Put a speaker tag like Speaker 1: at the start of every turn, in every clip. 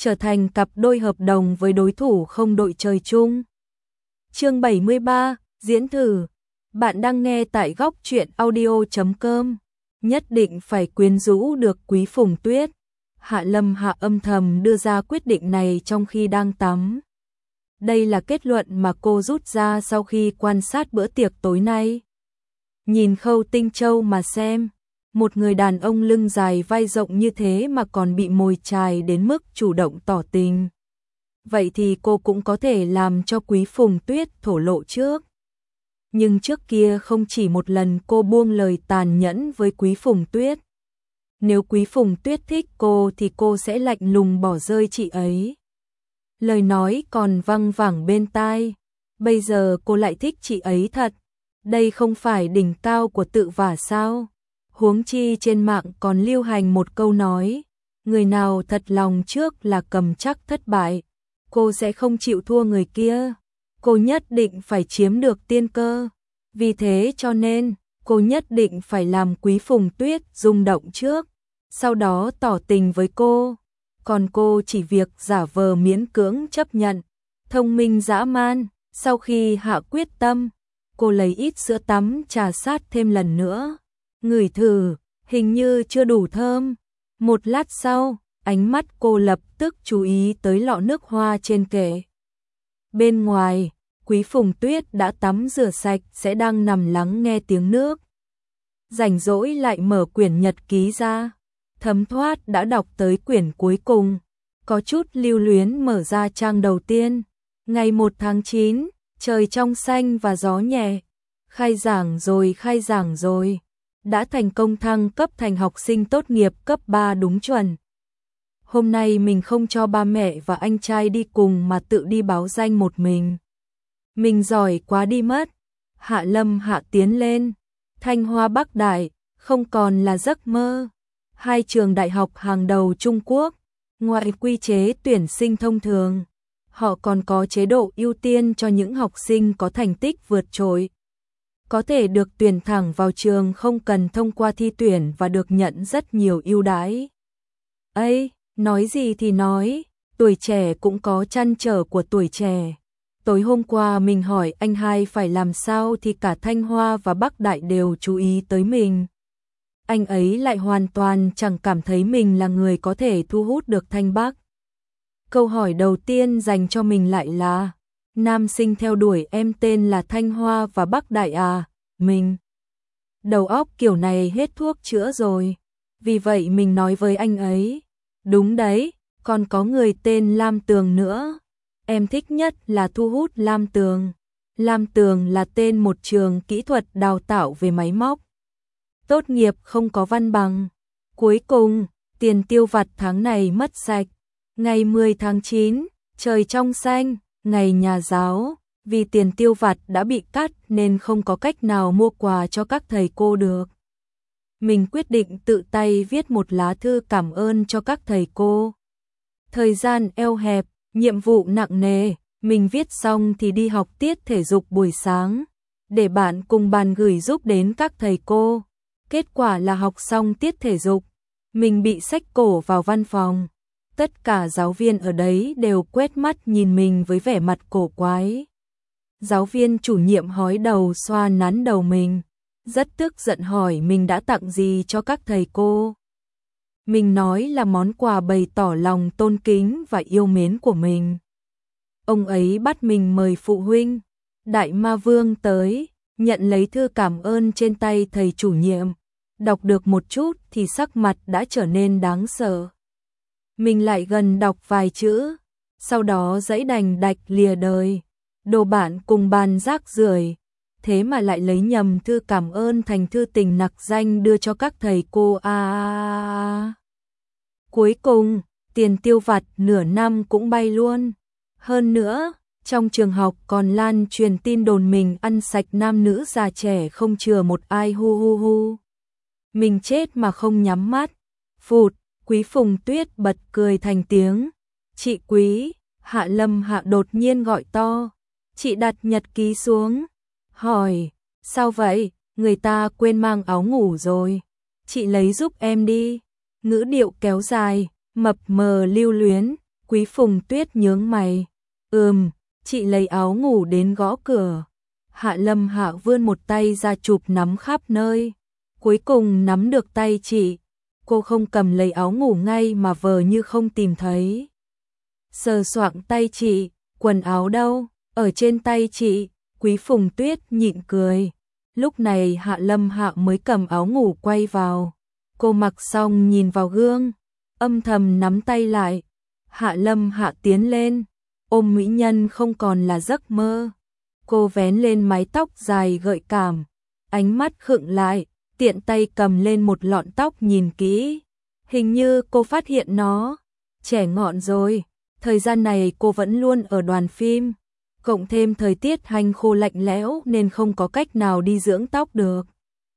Speaker 1: trở thành cặp đôi hợp đồng với đối thủ không đội trời chung. Chương 73, diễn thử. Bạn đang nghe tại góc truyện audio.com. Nhất định phải quyến rũ được Quý Phùng Tuyết. Hạ Lâm Hạ âm thầm đưa ra quyết định này trong khi đang tắm. Đây là kết luận mà cô rút ra sau khi quan sát bữa tiệc tối nay. Nhìn Khâu Tinh Châu mà xem, một người đàn ông lưng dài vai rộng như thế mà còn bị mồi chài đến mức chủ động tỏ tình. Vậy thì cô cũng có thể làm cho Quý Phùng Tuyết thổ lộ trước. Nhưng trước kia không chỉ một lần cô buông lời tàn nhẫn với Quý Phùng Tuyết. Nếu Quý Phùng Tuyết thích cô thì cô sẽ lạnh lùng bỏ rơi chị ấy. Lời nói còn văng vẳng bên tai. Bây giờ cô lại thích chị ấy thật. Đây không phải đỉnh cao của tự vả sao? Huống chi trên mạng còn lưu hành một câu nói. Người nào thật lòng trước là cầm chắc thất bại. Cô sẽ không chịu thua người kia. Cô nhất định phải chiếm được tiên cơ. Vì thế cho nên, cô nhất định phải làm Quý Phùng Tuyết rung động trước. Sau đó tỏ tình với cô. Còn cô chỉ việc giả vờ miễn cưỡng chấp nhận. Thông minh dã man, sau khi hạ quyết tâm, cô lấy ít sữa tắm trà sát thêm lần nữa. Ngửi thử, hình như chưa đủ thơm. Một lát sau, ánh mắt cô lập tức chú ý tới lọ nước hoa trên kệ. Bên ngoài, Quý Phùng Tuyết đã tắm rửa sạch sẽ đang nằm lắng nghe tiếng nước. Rảnh rỗi lại mở quyển nhật ký ra. Thấm thoát đã đọc tới quyển cuối cùng. Có chút lưu luyến mở ra trang đầu tiên. Ngày 1 tháng 9, trời trong xanh và gió nhẹ. Khai giảng rồi. Đã thành công thăng cấp thành học sinh tốt nghiệp cấp 3 đúng chuẩn. Hôm nay mình không cho ba mẹ và anh trai đi cùng mà tự đi báo danh một mình. Mình giỏi quá đi mất. Hạ Lâm Hạ tiến lên. Thanh Hoa Bắc Đại, không còn là giấc mơ. Hai trường đại học hàng đầu Trung Quốc, ngoại quy chế tuyển sinh thông thường. Họ còn có chế độ ưu tiên cho những học sinh có thành tích vượt trội. Có thể được tuyển thẳng vào trường không cần thông qua thi tuyển và được nhận rất nhiều ưu đãi. Ây, nói gì thì nói, tuổi trẻ cũng có trăn trở của tuổi trẻ. Tối hôm qua mình hỏi anh hai phải làm sao thì cả Thanh Hoa và Bắc Đại đều chú ý tới mình. Anh ấy lại hoàn toàn chẳng cảm thấy mình là người có thể thu hút được Thanh Bắc. Câu hỏi đầu tiên dành cho mình lại là: nam sinh theo đuổi em tên là Thanh Hoa và Bắc Đại à? Mình đầu óc kiểu này hết thuốc chữa rồi. Vì vậy mình nói với anh ấy: đúng đấy, còn có người tên Lam Tường nữa. Em thích nhất là thu hút Lam Tường. Lam Tường là tên một trường kỹ thuật đào tạo về máy móc. Tốt nghiệp không có văn bằng. Cuối cùng, tiền tiêu vặt tháng này mất sạch. Ngày 10 tháng 9, trời trong xanh, ngày nhà giáo. Vì tiền tiêu vặt đã bị cắt nên không có cách nào mua quà cho các thầy cô được. Mình quyết định tự tay viết một lá thư cảm ơn cho các thầy cô. Thời gian eo hẹp, nhiệm vụ nặng nề, mình viết xong thì đi học tiết thể dục buổi sáng. Để bạn cùng bàn gửi giúp đến các thầy cô. Kết quả là học xong tiết thể dục, mình bị xách cổ vào văn phòng. Tất cả giáo viên ở đấy đều quét mắt nhìn mình với vẻ mặt cổ quái. Giáo viên chủ nhiệm hói đầu xoa nắn đầu mình, rất tức giận hỏi mình đã tặng gì cho các thầy cô. Mình nói là món quà bày tỏ lòng tôn kính và yêu mến của mình. Ông ấy bắt mình mời phụ huynh, Đại Ma Vương tới, nhận lấy thư cảm ơn trên tay thầy chủ nhiệm. Đọc được một chút thì sắc mặt đã trở nên đáng sợ. Mình lại gần đọc vài chữ, sau đó giãy đành đạch lìa đời. Đồ bạn cùng bàn rác rưởi, thế mà lại lấy nhầm thư cảm ơn thành thư tình nặc danh đưa cho các thầy cô Cuối cùng, tiền tiêu vặt nửa năm cũng bay luôn. Hơn nữa, trong trường học còn lan truyền tin đồn mình ăn sạch nam nữ già trẻ không chừa một ai hu hu hu. Mình chết mà không nhắm mắt. Phụt, Quý Phùng Tuyết bật cười thành tiếng. Chị Quý, Hạ Lâm Hạ đột nhiên gọi to. Chị đặt nhật ký xuống. Hỏi, sao vậy? Người ta quên mang áo ngủ rồi. Chị lấy giúp em đi. Ngữ điệu kéo dài, mập mờ lưu luyến. Quý Phùng Tuyết nhướng mày. Chị lấy áo ngủ đến gõ cửa. Hạ Lâm Hạ vươn một tay ra chụp nắm khắp nơi. Cuối cùng nắm được tay chị. Cô không cầm lấy áo ngủ ngay mà vờ như không tìm thấy. Sờ soạng tay chị, quần áo đâu? Ở trên tay chị. Quý Phùng Tuyết nhịn cười. Lúc này Hạ Lâm Hạ mới cầm áo ngủ quay vào. Cô mặc xong nhìn vào gương, âm thầm nắm tay lại. Hạ Lâm Hạ tiến lên, ôm mỹ nhân không còn là giấc mơ. Cô vén lên mái tóc dài gợi cảm, ánh mắt khựng lại, tiện tay cầm lên một lọn tóc nhìn kỹ. Hình như cô phát hiện nó trẻ ngọn rồi. Thời gian này cô vẫn luôn ở đoàn phim, cộng thêm thời tiết hanh khô lạnh lẽo nên không có cách nào đi dưỡng tóc được.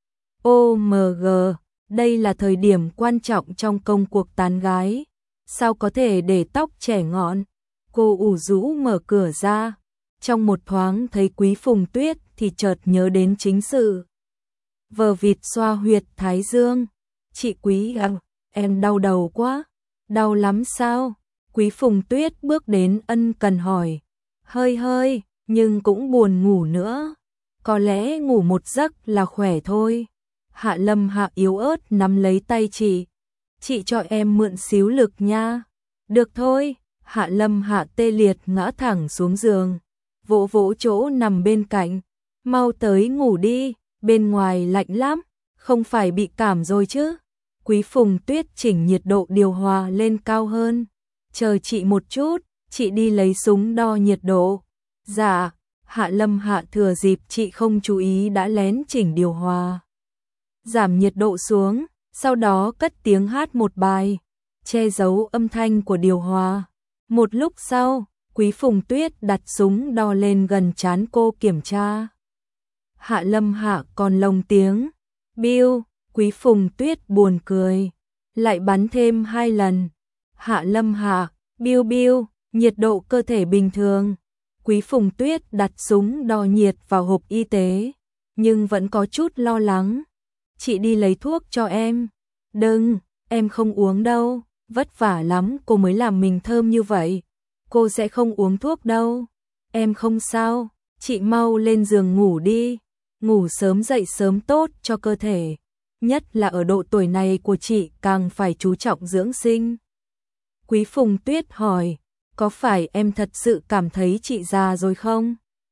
Speaker 1: OMG, đây là thời điểm quan trọng trong công cuộc tán gái. Sao có thể để tóc trẻ ngọn? Cô ủ rũ mở cửa ra. Trong một thoáng thấy Quý Phùng Tuyết thì chợt nhớ đến chính sự. Vờ vịt xoa huyệt thái dương. Chị Quý à, em đau đầu quá. Đau lắm sao? Quý Phùng Tuyết bước đến ân cần hỏi. Hơi, nhưng cũng buồn ngủ nữa. Có lẽ ngủ một giấc là khỏe thôi. Hạ Lâm Hạ yếu ớt nắm lấy tay chị. Chị cho em mượn xíu lực nha. Được thôi. Hạ Lâm Hạ tê liệt ngã thẳng xuống giường. Vỗ vỗ chỗ nằm bên cạnh. Mau tới ngủ đi, bên ngoài lạnh lắm. Không phải bị cảm rồi chứ? Quý Phùng Tuyết chỉnh nhiệt độ điều hòa lên cao hơn. Chờ chị một chút, chị đi lấy súng đo nhiệt độ. Dạ. Hạ Lâm Hạ thừa dịp chị không chú ý đã lén chỉnh điều hòa, giảm nhiệt độ xuống, sau đó cất tiếng hát một bài, che giấu âm thanh của điều hòa. Một lúc sau, Quý Phùng Tuyết đặt súng đo lên gần trán cô kiểm tra. Hạ Lâm Hạ còn lồng tiếng. Biu, Quý Phùng Tuyết buồn cười. Lại bắn thêm 2 lần. Hạ Lâm Hạ, biu biu, nhiệt độ cơ thể bình thường. Quý Phùng Tuyết đặt súng đo nhiệt vào hộp y tế, nhưng vẫn có chút lo lắng. Chị đi lấy thuốc cho em. Đừng, em không uống đâu, vất vả lắm cô mới làm mình thơm như vậy. Cô sẽ không uống thuốc đâu. Em không sao, chị mau lên giường ngủ đi. Ngủ sớm dậy sớm tốt cho cơ thể. Nhất là ở độ tuổi này của chị càng phải chú trọng dưỡng sinh. Quý Phùng Tuyết hỏi, có phải em thật sự cảm thấy chị già rồi không?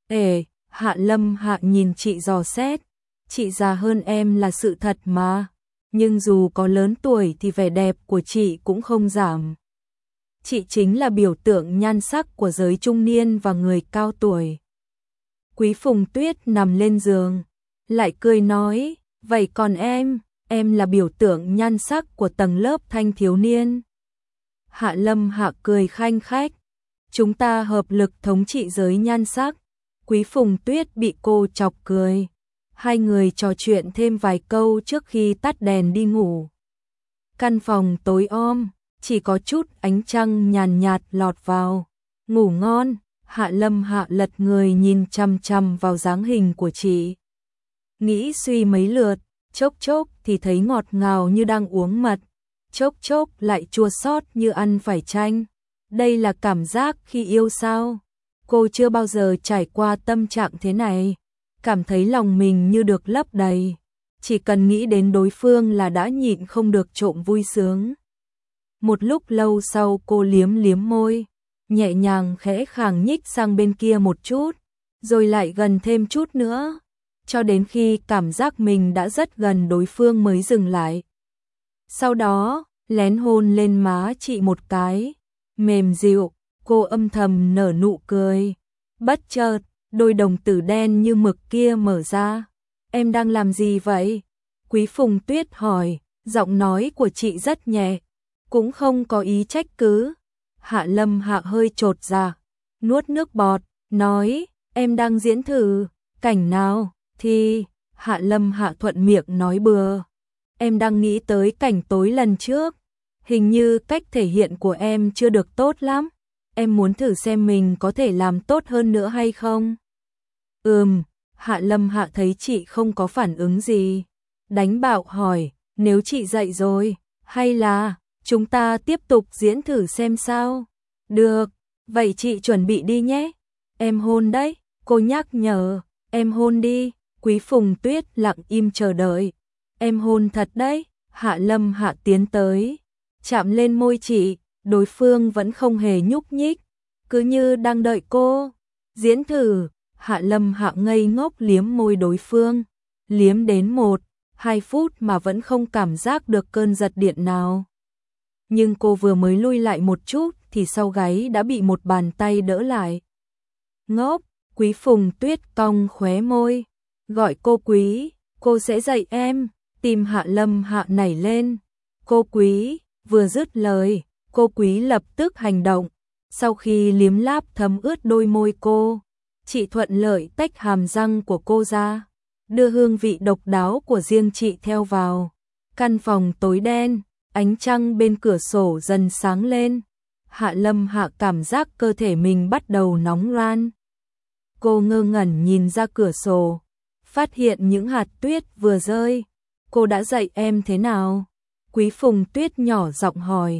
Speaker 1: Hạ Lâm Hạ nhìn chị dò xét. Chị già hơn em là sự thật mà. Nhưng dù có lớn tuổi thì vẻ đẹp của chị cũng không giảm. Chị chính là biểu tượng nhan sắc của giới trung niên và người cao tuổi. Quý Phùng Tuyết nằm lên giường, lại cười nói, vậy còn em là biểu tượng nhan sắc của tầng lớp thanh thiếu niên. Hạ Lâm Hạ cười khanh khách, chúng ta hợp lực thống trị giới nhan sắc. Quý Phùng Tuyết bị cô chọc cười. Hai người trò chuyện thêm vài câu trước khi tắt đèn đi ngủ. Căn phòng tối om, chỉ có chút ánh trăng nhàn nhạt lọt vào. Ngủ ngon. Hạ Lâm Hạ lật người nhìn chằm chằm vào dáng hình của chị. Nghĩ suy mấy lượt, chốc chốc thì thấy ngọt ngào như đang uống mật, chốc chốc lại chua xót như ăn phải chanh. Đây là cảm giác khi yêu sao? Cô chưa bao giờ trải qua tâm trạng thế này. Cảm thấy lòng mình như được lấp đầy. Chỉ cần nghĩ đến đối phương là đã nhịn không được trộm vui sướng. Một lúc lâu sau cô liếm liếm môi, nhẹ nhàng khẽ khàng nhích sang bên kia một chút, rồi lại gần thêm chút nữa, cho đến khi cảm giác mình đã rất gần đối phương mới dừng lại. Sau đó, lén hôn lên má chị một cái, mềm dịu, cô âm thầm nở nụ cười. Bất chợt, đôi đồng tử đen như mực kia mở ra. Em đang làm gì vậy? Quý Phùng Tuyết hỏi, giọng nói của chị rất nhẹ, cũng không có ý trách cứ. Hạ Lâm Hạ hơi chột dạ, nuốt nước bọt, nói, em đang diễn thử. Cảnh nào? Thì, Hạ Lâm Hạ thuận miệng nói bừa. Em đang nghĩ tới cảnh tối lần trước. Hình như cách thể hiện của em chưa được tốt lắm. Em muốn thử xem mình có thể làm tốt hơn nữa hay không? Hạ Lâm Hạ thấy chị không có phản ứng gì, đánh bạo hỏi, nếu chị dậy rồi, hay là chúng ta tiếp tục diễn thử xem sao? Được, vậy chị chuẩn bị đi nhé. Em hôn đấy, cô nhắc nhở. Em hôn đi. Quý Phùng Tuyết lặng im chờ đợi. Em hôn thật đấy. Hạ Lâm Hạ tiến tới, chạm lên môi chị, đối phương vẫn không hề nhúc nhích, cứ như đang đợi cô. Diễn thử. Hạ Lâm Hạ ngây ngốc liếm môi đối phương, liếm đến 1-2 phút mà vẫn không cảm giác được cơn giật điện nào. Nhưng cô vừa mới lui lại một chút thì sau gáy đã bị một bàn tay đỡ lại. Ngốc. Quý Phùng Tuyết cong khóe môi, gọi cô Quý, cô sẽ dạy em. Tim Hạ Lâm Hạ nảy lên. Cô Quý. Vừa dứt lời, cô Quý lập tức hành động. Sau khi liếm láp thấm ướt đôi môi cô, chị thuận lợi tách hàm răng của cô ra, đưa hương vị độc đáo của riêng chị theo vào. Căn phòng tối đen, ánh trăng bên cửa sổ dần sáng lên. Hạ Lâm Hạ cảm giác cơ thể mình bắt đầu nóng ran. Cô ngơ ngẩn nhìn ra cửa sổ, phát hiện những hạt tuyết vừa rơi. Cô đã dạy em thế nào? Quý Phùng Tuyết nhỏ giọng hỏi.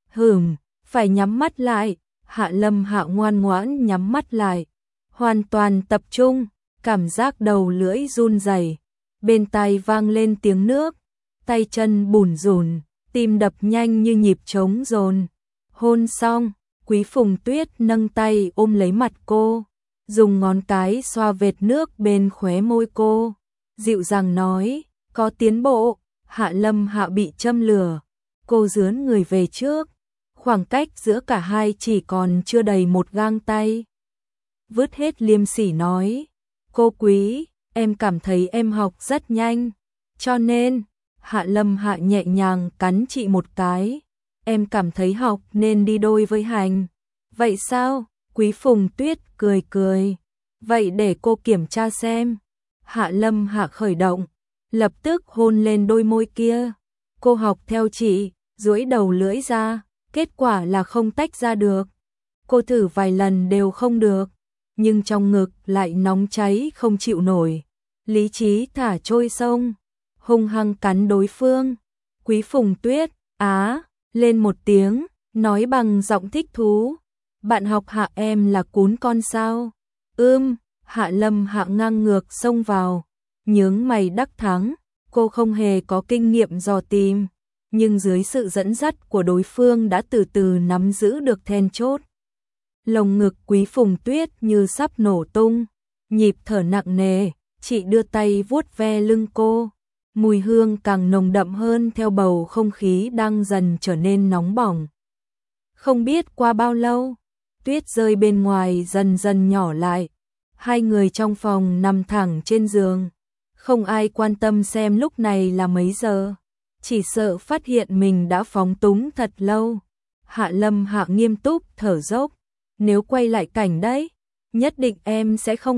Speaker 1: Phải nhắm mắt lại. Hạ Lâm Hạ ngoan ngoãn nhắm mắt lại, hoàn toàn tập trung, cảm giác đầu lưỡi run rẩy, bên tai vang lên tiếng nước, tay chân bủn rủn, tim đập nhanh như nhịp trống dồn. Hôn xong, Quý Phùng Tuyết nâng tay ôm lấy mặt cô, dùng ngón cái xoa vệt nước bên khóe môi cô, dịu dàng nói, có tiến bộ. Hạ Lâm Hạ bị châm lửa, cô dướn người về trước, khoảng cách giữa cả hai chỉ còn chưa đầy một gang tay. Vứt hết liêm sỉ nói, cô Quý, em cảm thấy em học rất nhanh, cho nên. Hạ Lâm Hạ nhẹ nhàng cắn chị một cái, em cảm thấy học nên đi đôi với hành. Vậy sao? Quý Phùng Tuyết cười cười, vậy để cô kiểm tra xem. Hạ Lâm Hạ khởi động, lập tức hôn lên đôi môi kia. Cô học theo chị, duỗi đầu lưỡi ra, kết quả là không tách ra được. Cô thử vài lần đều không được, nhưng trong ngực lại nóng cháy không chịu nổi. Lý trí thả trôi sông, hung hăng cắn đối phương. Quý Phùng Tuyết lên một tiếng, nói bằng giọng thích thú, bạn học Hạ em là cún con sao? Hạ Lâm Hạ ngang ngược xông vào, nhướng mày đắc thắng. Cô không hề có kinh nghiệm dò tìm, nhưng dưới sự dẫn dắt của đối phương đã từ từ nắm giữ được then chốt. Lồng ngực Quý Phùng Tuyết như sắp nổ tung, nhịp thở nặng nề, chị đưa tay vuốt ve lưng cô, mùi hương càng nồng đậm hơn theo bầu không khí đang dần trở nên nóng bỏng. Không biết qua bao lâu, tuyết rơi bên ngoài dần dần nhỏ lại, hai người trong phòng nằm thẳng trên giường. Không ai quan tâm xem lúc này là mấy giờ, chỉ sợ phát hiện mình đã phóng túng thật lâu. Hạ Lâm Hạ nghiêm túc thở dốc, nếu quay lại cảnh đấy, nhất định em sẽ không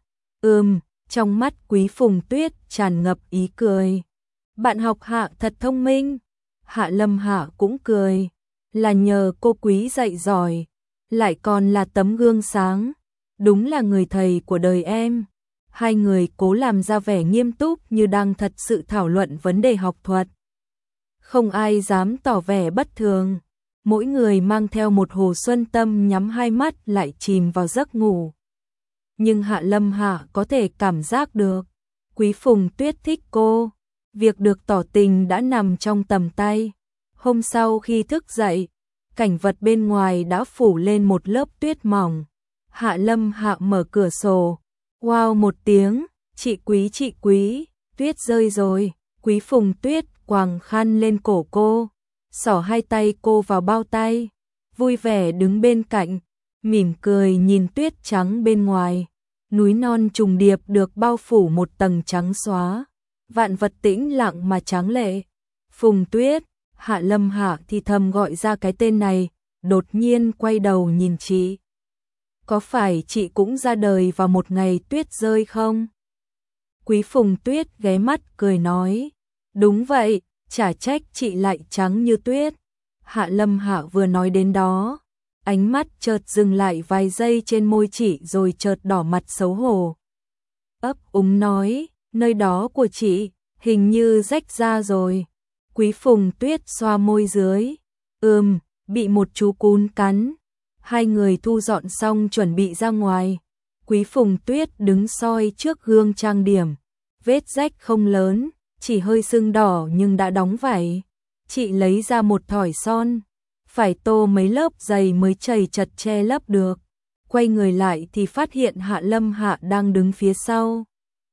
Speaker 1: Trong mắt Quý Phùng Tuyết tràn ngập ý cười. Bạn học Hạ thật thông minh. Hạ Lâm Hạ cũng cười, là nhờ cô Quý dạy giỏi, lại còn là tấm gương sáng, đúng là người thầy của đời em. Hai người cố làm ra vẻ nghiêm túc như đang thật sự thảo luận vấn đề học thuật. Không ai dám tỏ vẻ bất thường. Mỗi người mang theo một hồ xuân tâm nhắm hai mắt lại chìm vào giấc ngủ. Nhưng Hạ Lâm Hạ có thể cảm giác được, Quý Phùng Tuyết thích cô. Việc được tỏ tình đã nằm trong tầm tay. Hôm sau khi thức dậy, cảnh vật bên ngoài đã phủ lên một lớp tuyết mỏng. Hạ Lâm Hạ mở cửa sổ. Wow một tiếng, chị Quý, tuyết rơi rồi. Quý Phùng Tuyết quàng khăn lên cổ cô, xỏ hai tay cô vào bao tay, vui vẻ đứng bên cạnh, mỉm cười nhìn tuyết trắng bên ngoài. Núi non trùng điệp được bao phủ một tầng trắng xóa, vạn vật tĩnh lặng mà tráng lệ. Phùng Tuyết. Hạ Lâm Hạ thì thầm gọi ra cái tên này, đột nhiên quay đầu nhìn chị. Có phải chị cũng ra đời vào một ngày tuyết rơi không? Quý Phùng Tuyết ghé mắt cười nói, đúng vậy, chả trách chị lại trắng như tuyết. Hạ Lâm Hạ vừa nói đến đó, ánh mắt chợt dừng lại vài giây trên môi chị rồi chợt đỏ mặt xấu hổ. Ấp úng nói, nơi đó của chị, hình như rách ra rồi. Quý Phùng Tuyết xoa môi dưới, bị một chú cún cắn. Hai người thu dọn xong chuẩn bị ra ngoài. Quý Phùng Tuyết đứng soi trước gương trang điểm. Vết rách không lớn, chỉ hơi sưng đỏ nhưng đã đóng vải. Chị lấy ra một thỏi son, phải tô mấy lớp dày mới chầy chật che lấp được. Quay người lại thì phát hiện Hạ Lâm Hạ đang đứng phía sau.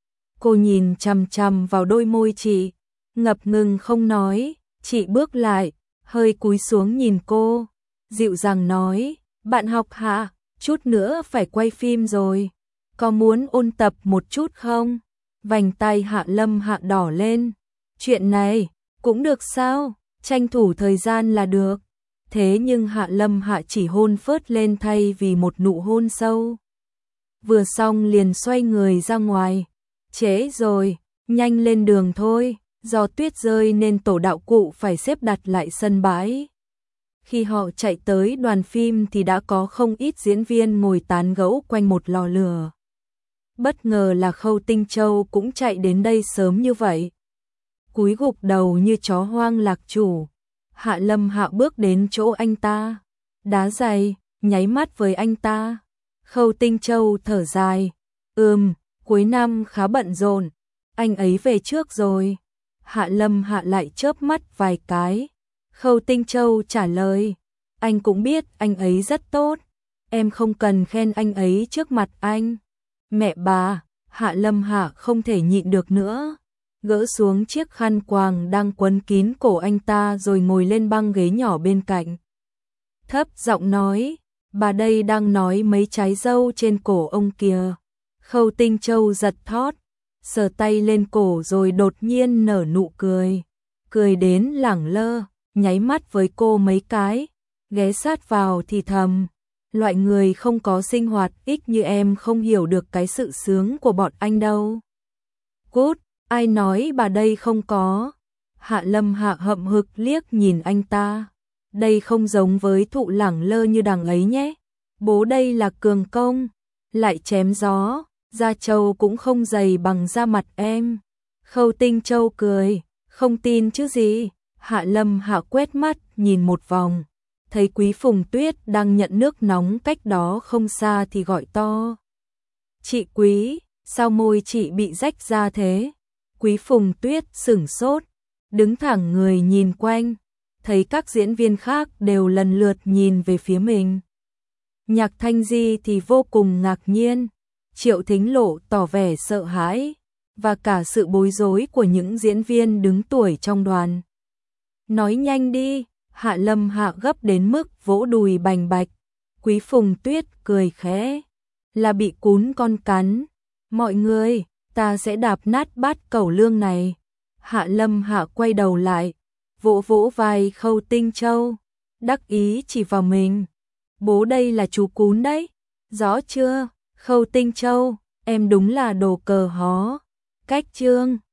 Speaker 1: Cô nhìn chằm chằm vào đôi môi chị, ngập ngừng không nói. Chị bước lại, hơi cúi xuống nhìn cô, dịu dàng nói, bạn học Hạ, chút nữa phải quay phim rồi, có muốn ôn tập một chút không? Vành tay Hạ Lâm Hạ đỏ lên, chuyện này cũng được sao, tranh thủ thời gian là được. Thế nhưng Hạ Lâm Hạ chỉ hôn phớt lên thay vì một nụ hôn sâu. Vừa xong liền xoay người ra ngoài. Trễ rồi, nhanh lên đường thôi, do tuyết rơi nên tổ đạo cụ phải xếp đặt lại sân bãi. Khi họ chạy tới đoàn phim thì đã có không ít diễn viên ngồi tán gẫu quanh một lò lửa. Bất ngờ là Khâu Tinh Châu cũng chạy đến đây sớm như vậy. Cúi gục đầu như chó hoang lạc chủ. Hạ Lâm Hạ bước đến chỗ anh ta, đá giày, nháy mắt với anh ta. Khâu Tinh Châu thở dài, cuối năm khá bận rộn, anh ấy về trước rồi. Hạ Lâm Hạ lại chớp mắt vài cái. Khâu Tinh Châu trả lời, anh cũng biết anh ấy rất tốt, em không cần khen anh ấy trước mặt anh. Mẹ bà, Hạ Lâm Hạ không thể nhịn được nữa. Gỡ xuống chiếc khăn quàng đang quấn kín cổ anh ta rồi ngồi lên băng ghế nhỏ bên cạnh. Thấp giọng nói, bà đây đang nói mấy trái dâu trên cổ ông kìa. Khâu Tinh Châu giật thót, sờ tay lên cổ rồi đột nhiên nở nụ cười. Cười đến lẳng lơ, nháy mắt với cô mấy cái, ghé sát vào thì thầm. Loại người không có sinh hoạt ích như em không hiểu được cái sự sướng của bọn anh đâu. Cút! Ai nói bà đây không có? Hạ Lâm Hạ hậm hực liếc nhìn anh ta. Đây không giống với thụ lẳng lơ như đằng ấy nhé. Bố đây là cường công, lại chém gió, da trâu cũng không dày bằng da mặt em. Khâu Tinh Châu cười, không tin chứ gì. Hạ Lâm Hạ quét mắt nhìn một vòng, thấy Quý Phùng Tuyết đang nhận nước nóng cách đó không xa thì gọi to. Chị Quý, sao môi chị bị rách ra thế? Quý Phùng Tuyết sửng sốt, đứng thẳng người nhìn quanh, thấy các diễn viên khác đều lần lượt nhìn về phía mình. Nhạc Thanh Di thì vô cùng ngạc nhiên, Triệu Thính Lộ tỏ vẻ sợ hãi, và cả sự bối rối của những diễn viên đứng tuổi trong đoàn. Nói nhanh đi, Hạ Lâm Hạ gấp đến mức vỗ đùi bành bạch. Quý Phùng Tuyết cười khẽ, là bị cún con cắn. Mọi người, ta sẽ đạp nát bát cẩu lương này. Hạ Lâm Hạ quay đầu lại, vỗ vỗ vai Khâu Tinh Châu, đắc ý chỉ vào mình. Bố đây là chú cún đấy, rõ chưa? Khâu Tinh Châu, em đúng là đồ cờ hó. Cách chương